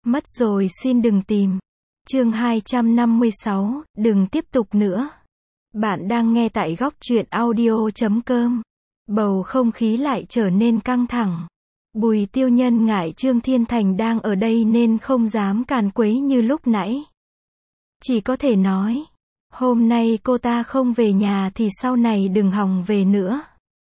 Mất rồi xin đừng tìm. Chương 256, đừng tiếp tục nữa. Bạn đang nghe tại góc truyện audio.com. Bầu không khí lại trở nên căng thẳng. Bùi Tiêu Nhân ngại Trương Thiên Thành đang ở đây nên không dám càn quấy như lúc nãy. Chỉ có thể nói, hôm nay cô ta không về nhà thì sau này đừng hòng về nữa.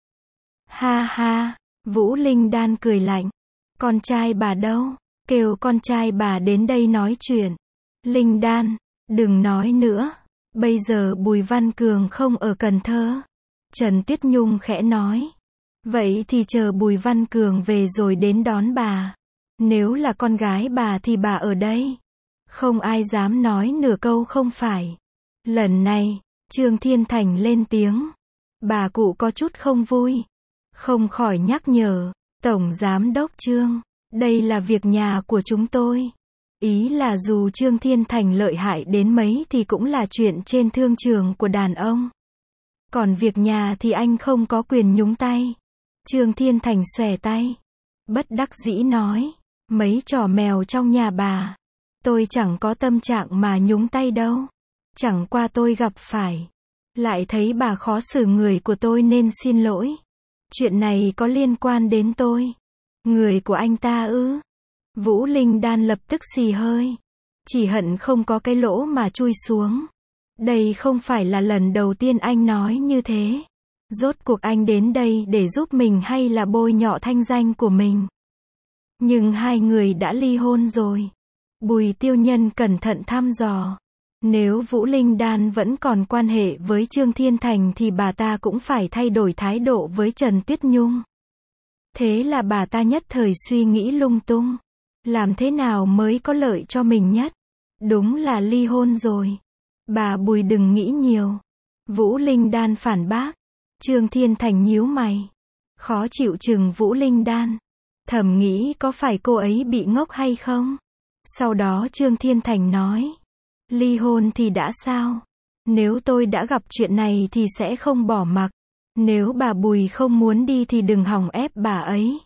Ha ha, Vũ Linh Đan cười lạnh. Con trai bà đâu? Kêu con trai bà đến đây nói chuyện. Linh Đan, đừng nói nữa. Bây giờ Bùi Văn Cường không ở Cần Thơ. Trần Tuyết Nhung khẽ nói. Vậy thì chờ Bùi Văn Cường về rồi đến đón bà. Nếu là con gái bà thì bà ở đây. Không ai dám nói nửa câu không phải. Lần này, Trương Thiên Thành lên tiếng. Bà cụ có chút không vui. Không khỏi nhắc nhở. Tổng Giám Đốc Trương, đây là việc nhà của chúng tôi. Ý là dù Trương Thiên Thành lợi hại đến mấy thì cũng là chuyện trên thương trường của đàn ông. Còn việc nhà thì anh không có quyền nhúng tay. Trương Thiên Thành xòe tay. Bất đắc dĩ nói. Mấy trò mèo trong nhà bà. Tôi chẳng có tâm trạng mà nhúng tay đâu. Chẳng qua tôi gặp phải. Lại thấy bà khó xử người của tôi nên xin lỗi. Chuyện này có liên quan đến tôi. Người của anh ta ư? Vũ Linh Đan lập tức xì hơi. Chỉ hận không có cái lỗ mà chui xuống. Đây không phải là lần đầu tiên anh nói như thế. Rốt cuộc anh đến đây để giúp mình hay là bôi nhọ thanh danh của mình? Nhưng hai người đã ly hôn rồi. Bùi Tiêu Nhân cẩn thận thăm dò. Nếu Vũ Linh Đan vẫn còn quan hệ với Trương Thiên Thành thì bà ta cũng phải thay đổi thái độ với Trần Tuyết Nhung. Thế là bà ta nhất thời suy nghĩ lung tung. Làm thế nào mới có lợi cho mình nhất? Đúng là ly hôn rồi. Bà Bùi đừng nghĩ nhiều. Vũ Linh Đan phản bác. Trương Thiên Thành nhíu mày. Khó chịu chừng Vũ Linh Đan. Thầm nghĩ có phải cô ấy bị ngốc hay không? Sau đó Trương Thiên Thành nói. Ly hôn thì đã sao? Nếu tôi đã gặp chuyện này thì sẽ không bỏ mặc. Nếu bà Bùi không muốn đi thì đừng hòng ép bà ấy.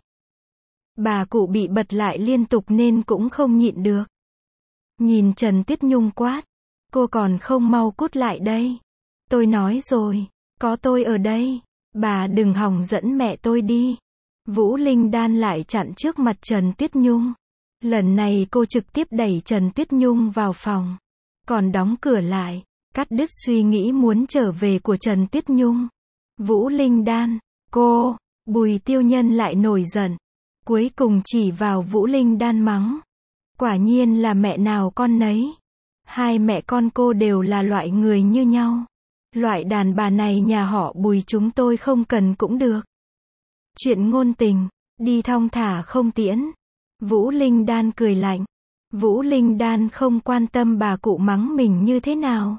Bà cụ bị bật lại liên tục nên cũng không nhịn được. Nhìn Trần Tuyết Nhung quát. Cô còn không mau cút lại đây. Tôi nói rồi, có tôi ở đây. Bà đừng hòng dẫn mẹ tôi đi. Vũ Linh Đan lại chặn trước mặt Trần Tuyết Nhung. Lần này cô trực tiếp đẩy Trần Tuyết Nhung vào phòng. Còn đóng cửa lại, cắt đứt suy nghĩ muốn trở về của Trần Tuyết Nhung. Vũ Linh Đan, cô, Bùi Tiêu Nhân lại nổi giận. Cuối cùng chỉ vào Vũ Linh Đan mắng. Quả nhiên là mẹ nào con nấy. Hai mẹ con cô đều là loại người như nhau. Loại đàn bà này nhà họ Bùi chúng tôi không cần cũng được. Chuyện ngôn tình, đi thong thả không tiễn. Vũ Linh Đan cười lạnh. Vũ Linh Đan không quan tâm bà cụ mắng mình như thế nào.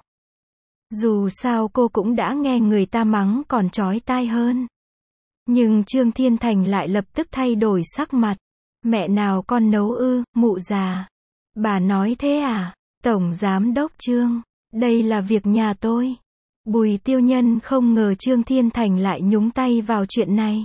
Dù sao cô cũng đã nghe người ta mắng còn chói tai hơn. Nhưng Trương Thiên Thành lại lập tức thay đổi sắc mặt. Mẹ nào con nấu ư, mụ già. Bà nói thế à? Tổng Giám Đốc Trương, đây là việc nhà tôi. Bùi Tiêu Nhân không ngờ Trương Thiên Thành lại nhúng tay vào chuyện này.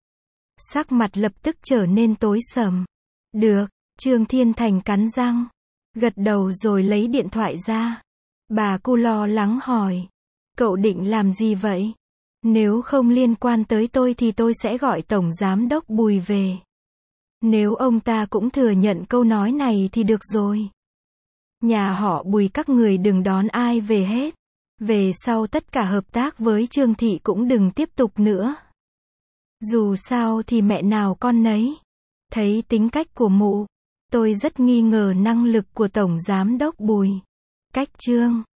Sắc mặt lập tức trở nên tối sầm. Được, Trương Thiên Thành cắn răng. Gật đầu rồi lấy điện thoại ra. Bà cu lo lắng hỏi. Cậu định làm gì vậy? Nếu không liên quan tới tôi thì tôi sẽ gọi Tổng Giám Đốc Bùi về. Nếu ông ta cũng thừa nhận câu nói này thì được rồi. Nhà họ Bùi các người đừng đón ai về hết. Về sau tất cả hợp tác với Trương Thị cũng đừng tiếp tục nữa. Dù sao thì mẹ nào con nấy. Thấy tính cách của mụ, tôi rất nghi ngờ năng lực của Tổng Giám Đốc Bùi. Cách Trương